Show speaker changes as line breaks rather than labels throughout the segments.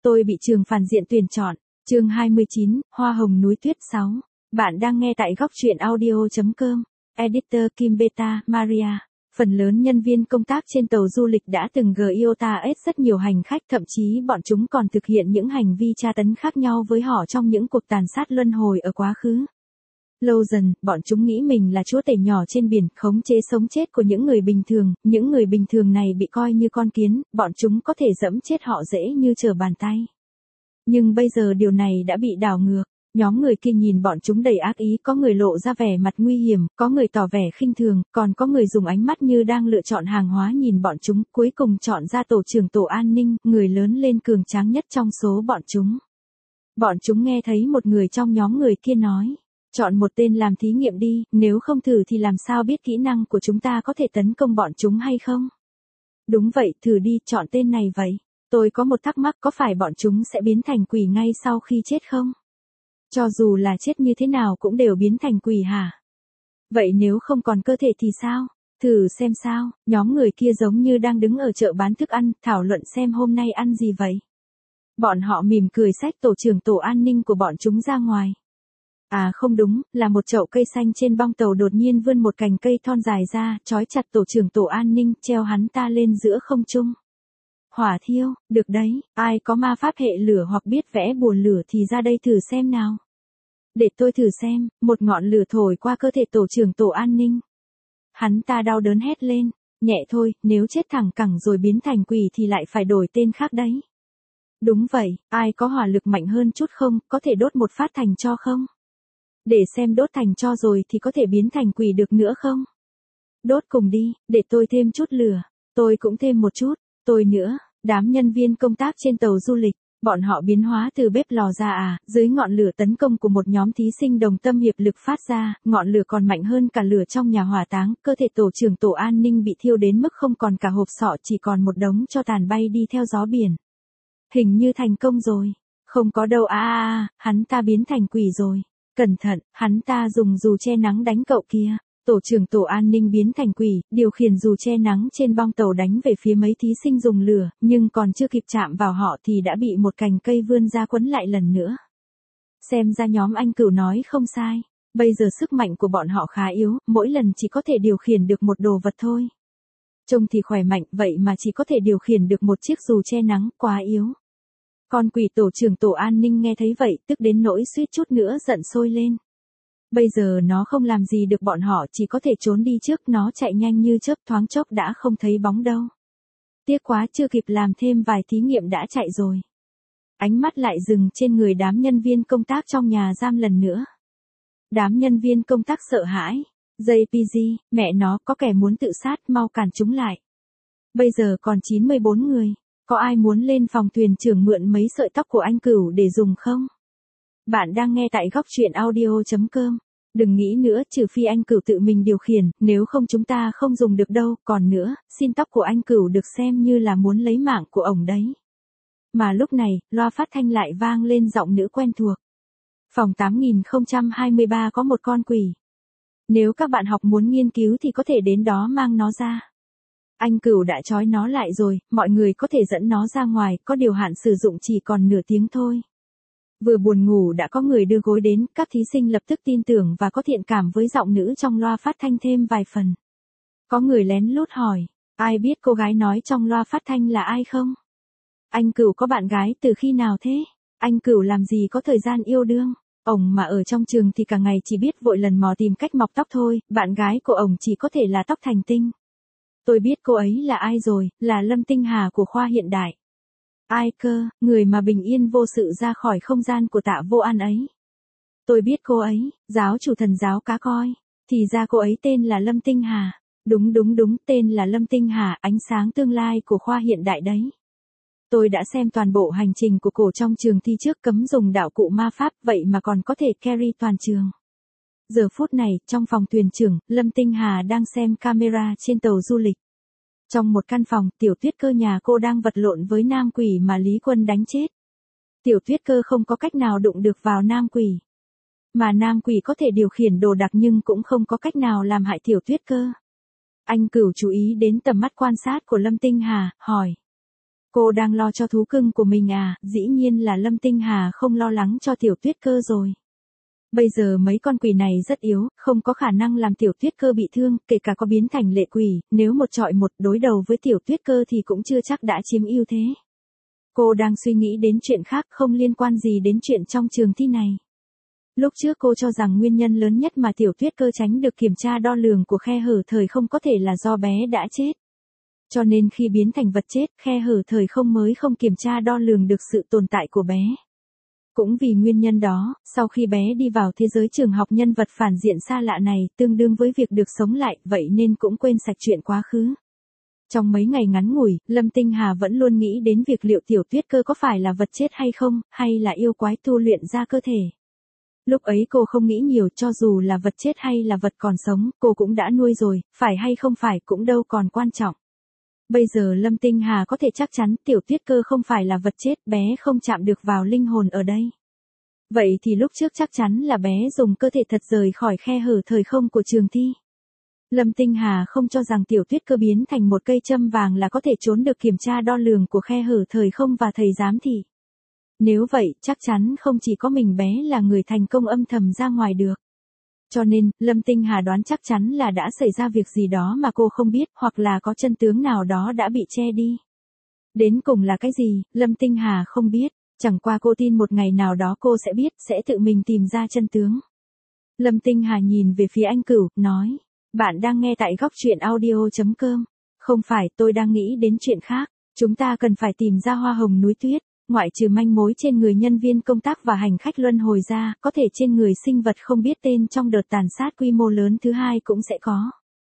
Tôi bị trường phản diện tuyển chọn. Chương 29, Hoa hồng núi tuyết 6. Bạn đang nghe tại góc truyện audio.com. Editor Kim Beta, Maria. Phần lớn nhân viên công tác trên tàu du lịch đã từng GIOTA-S rất nhiều hành khách, thậm chí bọn chúng còn thực hiện những hành vi tra tấn khác nhau với họ trong những cuộc tàn sát luân hồi ở quá khứ. Lâu dần, bọn chúng nghĩ mình là chúa tể nhỏ trên biển, khống chế sống chết của những người bình thường. Những người bình thường này bị coi như con kiến, bọn chúng có thể giẫm chết họ dễ như trở bàn tay. Nhưng bây giờ điều này đã bị đảo ngược. Nhóm người kia nhìn bọn chúng đầy ác ý, có người lộ ra vẻ mặt nguy hiểm, có người tỏ vẻ khinh thường, còn có người dùng ánh mắt như đang lựa chọn hàng hóa nhìn bọn chúng, cuối cùng chọn ra tổ trưởng tổ an ninh, người lớn lên cường tráng nhất trong số bọn chúng. Bọn chúng nghe thấy một người trong nhóm người kia nói, chọn một tên làm thí nghiệm đi, nếu không thử thì làm sao biết kỹ năng của chúng ta có thể tấn công bọn chúng hay không? Đúng vậy, thử đi, chọn tên này vậy. Tôi có một thắc mắc, có phải bọn chúng sẽ biến thành quỷ ngay sau khi chết không? Cho dù là chết như thế nào cũng đều biến thành quỷ hả? Vậy nếu không còn cơ thể thì sao? Thử xem sao. Nhóm người kia giống như đang đứng ở chợ bán thức ăn, thảo luận xem hôm nay ăn gì vậy. Bọn họ mỉm cười xách tổ trưởng tổ an ninh của bọn chúng ra ngoài. À không đúng, là một chậu cây xanh trên bong tàu đột nhiên vươn một cành cây thon dài ra, trói chặt tổ trưởng tổ an ninh, treo hắn ta lên giữa không trung. Hỏa thiêu, được đấy, ai có ma pháp hệ lửa hoặc biết vẽ bùa lửa thì ra đây thử xem nào. Để tôi thử xem, một ngọn lửa thổi qua cơ thể tổ trưởng tổ an ninh. Hắn ta đau đớn hét lên, nhẹ thôi, nếu chết thẳng cẳng rồi biến thành quỷ thì lại phải đổi tên khác đấy. Đúng vậy, ai có hỏa lực mạnh hơn chút không, có thể đốt một phát thành tro không? Để xem đốt thành tro rồi thì có thể biến thành quỷ được nữa không? Đốt cùng đi, để tôi thêm chút lửa, tôi cũng thêm một chút, tôi nữa. Đám nhân viên công tác trên tàu du lịch, bọn họ biến hóa từ bếp lò ra dưới ngọn lửa tấn công của một nhóm thí sinh đồng tâm hiệp lực phát ra, ngọn lửa còn mạnh hơn cả lửa trong nhà hỏa táng, cơ thể tổ trưởng tổ an ninh bị thiêu đến mức không còn cả hộp sọ, chỉ còn một đống tro tàn bay đi theo gió biển. Hình như thành công rồi. Không có đâu hắn ta biến thành quỷ rồi. Cẩn thận, hắn ta dùng dù che nắng đánh cậu kia. Tổ trưởng tổ an ninh biến thành quỷ, điều khiển dù che nắng trên bong tàu đánh về phía mấy thí sinh dùng lửa, nhưng còn chưa kịp chạm vào họ thì đã bị một cành cây vươn ra quấn lại lần nữa. Xem ra nhóm anh Cửu nói không sai, bây giờ sức mạnh của bọn họ khá yếu, mỗi lần chỉ có thể điều khiển được một đồ vật thôi. Trông thì khỏe mạnh, vậy mà chỉ có thể điều khiển được một chiếc dù che nắng, quá yếu. Con quỷ tổ trưởng tổ an ninh nghe thấy vậy, tức đến nỗi suýt chút nữa giận sôi lên. Bây giờ nó không làm gì được bọn họ, chỉ có thể trốn đi trước, nó chạy nhanh như chớp, thoáng chốc đã không thấy bóng đâu. Tiếc quá, chưa kịp làm thêm vài thí nghiệm đã chạy rồi. Ánh mắt lại dừng trên người đám nhân viên công tác trong nhà giam lần nữa. Đám nhân viên công tác sợ hãi. JPG, mẹ nó, có kẻ muốn tự sát, mau cản chúng lại. Bây giờ còn 94 người. Có ai muốn lên phòng thuyền trưởng mượn mấy sợi tóc của anh Cửu để dùng không? Bạn đang nghe tại góc truyện audio.com. Đừng nghĩ nữa, trừ phi anh Cửu tự mình điều khiển, nếu không chúng ta không dùng được đâu. Còn nữa, xin tóc của anh Cửu được xem như là muốn lấy mạng của ổng đấy. Mà lúc này, loa phát thanh lại vang lên giọng nữ quen thuộc. Phòng 8023 có một con quỷ. Nếu các bạn học muốn nghiên cứu thì có thể đến đó mang nó ra. Anh Cửu đã trói nó lại rồi, mọi người có thể dẫn nó ra ngoài, có điều hạn sử dụng chỉ còn nửa tiếng thôi. Vừa buồn ngủ đã có người đưa gối đến, các thí sinh lập tức tin tưởng và có thiện cảm với giọng nữ trong loa phát thanh thêm vài phần. Có người lén lút hỏi, ai biết cô gái nói trong loa phát thanh là ai không? Anh Cửu có bạn gái từ khi nào thế? Anh Cửu làm gì có thời gian yêu đương? Ổng mà ở trong trường thì cả ngày chỉ biết vội lần mò tìm cách mọc tóc thôi, bạn gái của ổng chỉ có thể là tóc thành tinh. Tôi biết cô ấy là ai rồi, là Lâm Tinh Hà của khoa hiện đại. Ai cơ, người mà bình yên vô sự ra khỏi không gian của Tạ Vô An ấy. Tôi biết cô ấy, giáo chủ thần giáo cá coi. Thì ra cô ấy tên là Lâm Tinh Hà. Đúng, tên là Lâm Tinh Hà, ánh sáng tương lai của khoa hiện đại đấy. Tôi đã xem toàn bộ hành trình của cổ trong trường thi trước, cấm dùng đạo cụ ma pháp, vậy mà còn có thể carry toàn trường. Giờ phút này, trong phòng thuyền trưởng, Lâm Tinh Hà đang xem camera trên tàu du lịch. Trong một căn phòng, Tiểu Tuyết Cơ nhà cô đang vật lộn với nam quỷ mà Lý Quân đánh chết. Tiểu Tuyết Cơ không có cách nào đụng được vào nam quỷ. Mà nam quỷ có thể điều khiển đồ đạc nhưng cũng không có cách nào làm hại Tiểu Tuyết Cơ. Anh Cửu chú ý đến tầm mắt quan sát của Lâm Tinh Hà, hỏi. Cô đang lo cho thú cưng của mình à? Dĩ nhiên là Lâm Tinh Hà không lo lắng cho Tiểu Tuyết Cơ rồi. Bây giờ mấy con quỷ này rất yếu, không có khả năng làm Tiểu Tuyết Cơ bị thương, kể cả có biến thành lệ quỷ, nếu một trọi một đối đầu với Tiểu Tuyết Cơ thì cũng chưa chắc đã chiếm ưu thế. Cô đang suy nghĩ đến chuyện khác không liên quan gì đến chuyện trong trường thi này. Lúc trước cô cho rằng nguyên nhân lớn nhất mà Tiểu Tuyết Cơ tránh được kiểm tra đo lường của khe hở thời không có thể là do bé đã chết. Cho nên khi biến thành vật chết, khe hở thời không mới không kiểm tra đo lường được sự tồn tại của bé. Cũng vì nguyên nhân đó, sau khi bé đi vào thế giới trường học nhân vật phản diện xa lạ này, tương đương với việc được sống lại, vậy nên cũng quên sạch chuyện quá khứ. Trong mấy ngày ngắn ngủi, Lâm Tinh Hà vẫn luôn nghĩ đến việc liệu Tiểu Tuyết Cơ có phải là vật chết hay không, hay là yêu quái tu luyện ra cơ thể. Lúc ấy cô không nghĩ nhiều, cho dù là vật chết hay là vật còn sống, cô cũng đã nuôi rồi, phải hay không phải cũng đâu còn quan trọng. Bây giờ Lâm Tinh Hà có thể chắc chắn Tiểu Tuyết Cơ không phải là vật chết, bé không chạm được vào linh hồn ở đây. Vậy thì lúc trước chắc chắn là bé dùng cơ thể thật rời khỏi khe hở thời không của trường thi. Lâm Tinh Hà không cho rằng Tiểu Tuyết Cơ biến thành một cây châm vàng là có thể trốn được kiểm tra đo lường của khe hở thời không và thầy giám thị. Nếu vậy, chắc chắn không chỉ có mình bé là người thành công âm thầm ra ngoài được. Cho nên, Lâm Tinh Hà đoán chắc chắn là đã xảy ra việc gì đó mà cô không biết, hoặc là có chân tướng nào đó đã bị che đi. Đến cùng là cái gì, Lâm Tinh Hà không biết, chẳng qua cô tin một ngày nào đó cô sẽ biết, sẽ tự mình tìm ra chân tướng. Lâm Tinh Hà nhìn về phía anh Cửu, nói, bạn đang nghe tại góc truyện audio.com. Không phải, tôi đang nghĩ đến chuyện khác, chúng ta cần phải tìm ra hoa hồng núi tuyết. Ngoại trừ manh mối trên người nhân viên công tác và hành khách luân hồi ra, có thể trên người sinh vật không biết tên trong đợt tàn sát quy mô lớn thứ hai cũng sẽ có.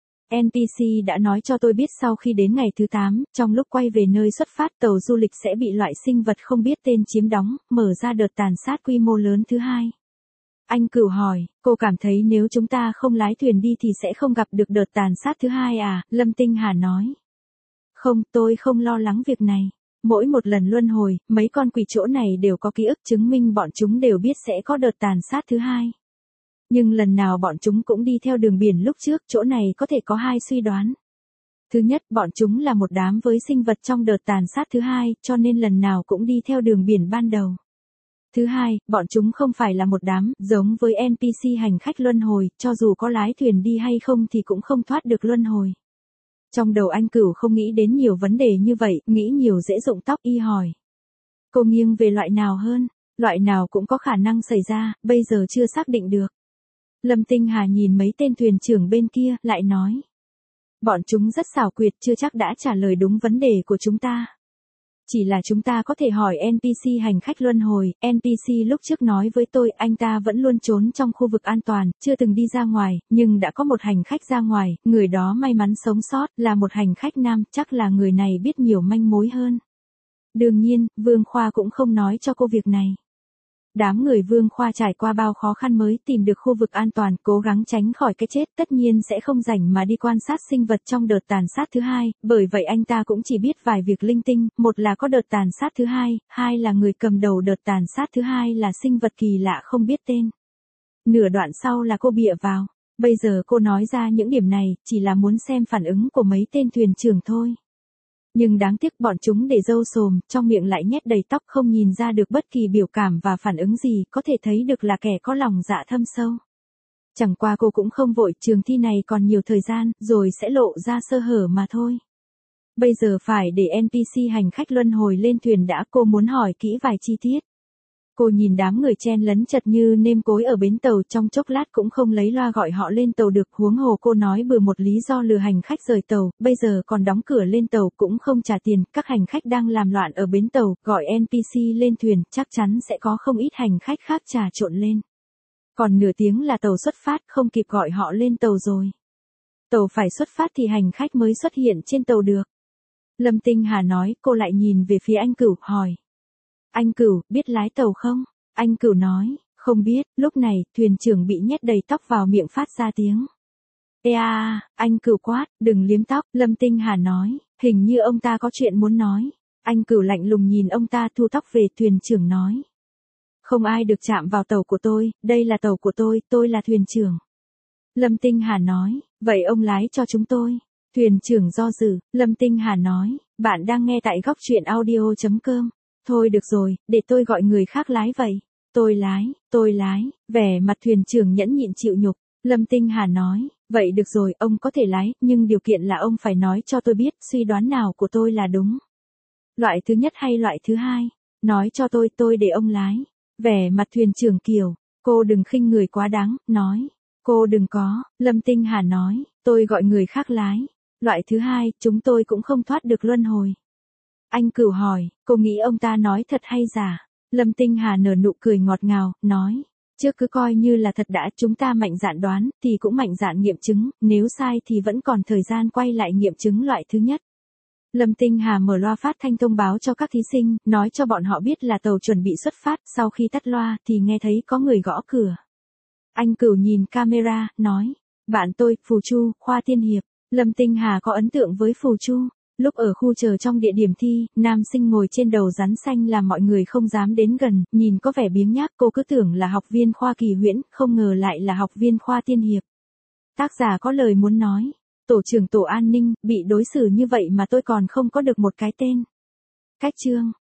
NPC đã nói cho tôi biết sau khi đến ngày thứ 8, trong lúc quay về nơi xuất phát tàu du lịch sẽ bị loại sinh vật không biết tên chiếm đóng, mở ra đợt tàn sát quy mô lớn thứ hai. Anh Cửu hỏi, cô cảm thấy nếu chúng ta không lái thuyền đi thì sẽ không gặp được đợt tàn sát thứ hai à? Lâm Tinh Hà nói. Không, tôi không lo lắng việc này. Mỗi một lần luân hồi, mấy con quỷ chỗ này đều có ký ức chứng minh bọn chúng đều biết sẽ có đợt tàn sát thứ hai. Nhưng lần nào bọn chúng cũng đi theo đường biển lúc trước, chỗ này có thể có hai suy đoán. Thứ nhất, bọn chúng là một đám với sinh vật trong đợt tàn sát thứ hai, cho nên lần nào cũng đi theo đường biển ban đầu. Thứ hai, bọn chúng không phải là một đám, giống với NPC hành khách luân hồi, cho dù có lái thuyền đi hay không thì cũng không thoát được luân hồi. Trong đầu anh Cửu không nghĩ đến nhiều vấn đề như vậy, nghĩ nhiều dễ rụng tóc y hỏi. Cô nghiêng về loại nào hơn? Loại nào cũng có khả năng xảy ra, bây giờ chưa xác định được. Lâm Tinh Hà nhìn mấy tên thuyền trưởng bên kia, lại nói. Bọn chúng rất xảo quyệt, chưa chắc đã trả lời đúng vấn đề của chúng ta. Chỉ là chúng ta có thể hỏi NPC hành khách luân hồi, NPC lúc trước nói với tôi anh ta vẫn luôn trốn trong khu vực an toàn, chưa từng đi ra ngoài, nhưng đã có một hành khách ra ngoài, người đó may mắn sống sót, là một hành khách nam, chắc là người này biết nhiều manh mối hơn. Đương nhiên, Vương Khoa cũng không nói cho cô việc này. Đám người Vương Khoa trải qua bao khó khăn mới tìm được khu vực an toàn, cố gắng tránh khỏi cái chết, tất nhiên sẽ không rảnh mà đi quan sát sinh vật trong đợt tàn sát thứ hai, bởi vậy anh ta cũng chỉ biết vài việc linh tinh, một là có đợt tàn sát thứ hai, hai là người cầm đầu đợt tàn sát thứ hai là sinh vật kỳ lạ không biết tên. Nửa đoạn sau là cô bịa vào, bây giờ cô nói ra những điểm này, chỉ là muốn xem phản ứng của mấy tên thuyền trưởng thôi. Nhưng đáng tiếc bọn chúng để râu xồm, trong miệng lại nhét đầy tóc không nhìn ra được bất kỳ biểu cảm và phản ứng gì, có thể thấy được là kẻ có lòng dạ thâm sâu. Chẳng qua cô cũng không vội, trường thi này còn nhiều thời gian, rồi sẽ lộ ra sơ hở mà thôi. Bây giờ phải để NPC hành khách luân hồi lên thuyền đã, cô muốn hỏi kỹ vài chi tiết. Cô nhìn đám người chen lấn chật như nêm cối ở bến tàu, trong chốc lát cũng không lấy loa gọi họ lên tàu được, huống hồ cô nói bừa một lý do lừa hành khách rời tàu, bây giờ còn đóng cửa lên tàu cũng không trả tiền, các hành khách đang làm loạn ở bến tàu, gọi NPC lên thuyền, chắc chắn sẽ có không ít hành khách khác trà trộn lên. Còn nửa tiếng là tàu xuất phát, không kịp gọi họ lên tàu rồi. Tàu phải xuất phát thì hành khách mới xuất hiện trên tàu được. Lâm Tinh Hà nói, cô lại nhìn về phía anh Cửu, hỏi. Anh Cửu, biết lái tàu không? Anh Cửu nói, không biết, lúc này, thuyền trưởng bị nhét đầy tóc vào miệng phát ra tiếng. Ê à, anh Cửu quát, đừng liếm tóc, Lâm Tinh Hà nói, hình như ông ta có chuyện muốn nói. Anh Cửu lạnh lùng nhìn ông ta thu tóc về, thuyền trưởng nói. Không ai được chạm vào tàu của tôi, đây là tàu của tôi là thuyền trưởng. Lâm Tinh Hà nói, vậy ông lái cho chúng tôi. Thuyền trưởng do dự, Lâm Tinh Hà nói, bạn đang nghe tại góc truyện audio.com. Thôi được rồi, để tôi gọi người khác lái vậy. Tôi lái, vẻ mặt thuyền trưởng nhẫn nhịn chịu nhục. Lâm Tinh Hà nói, vậy được rồi, ông có thể lái, nhưng điều kiện là ông phải nói cho tôi biết suy đoán nào của tôi là đúng. Loại thứ nhất hay loại thứ hai? Nói cho tôi để ông lái. Vẻ mặt thuyền trưởng kiểu, cô đừng khinh người quá đáng, nói. Cô đừng có, Lâm Tinh Hà nói, tôi gọi người khác lái. Loại thứ hai, chúng tôi cũng không thoát được luân hồi. Anh Cửu hỏi, cô nghĩ ông ta nói thật hay giả? Lâm Tinh Hà nở nụ cười ngọt ngào, nói. Chứ cứ coi như là thật đã, chúng ta mạnh dạn đoán, thì cũng mạnh dạn nghiệm chứng, nếu sai thì vẫn còn thời gian quay lại nghiệm chứng loại thứ nhất. Lâm Tinh Hà mở loa phát thanh thông báo cho các thí sinh, nói cho bọn họ biết là tàu chuẩn bị xuất phát, sau khi tắt loa thì nghe thấy có người gõ cửa. Anh Cửu nhìn camera, nói, bạn tôi, Phù Chu, khoa tiên hiệp. Lâm Tinh Hà có ấn tượng với Phù Chu. Lúc ở khu chờ trong địa điểm thi, nam sinh ngồi trên đầu rắn xanh làm mọi người không dám đến gần, nhìn có vẻ biếng nhác, cô cứ tưởng là học viên khoa Kỳ Huyễn, không ngờ lại là học viên khoa tiên hiệp. Tác giả có lời muốn nói, tổ trưởng tổ an ninh, bị đối xử như vậy mà tôi còn không có được một cái tên. Cách chương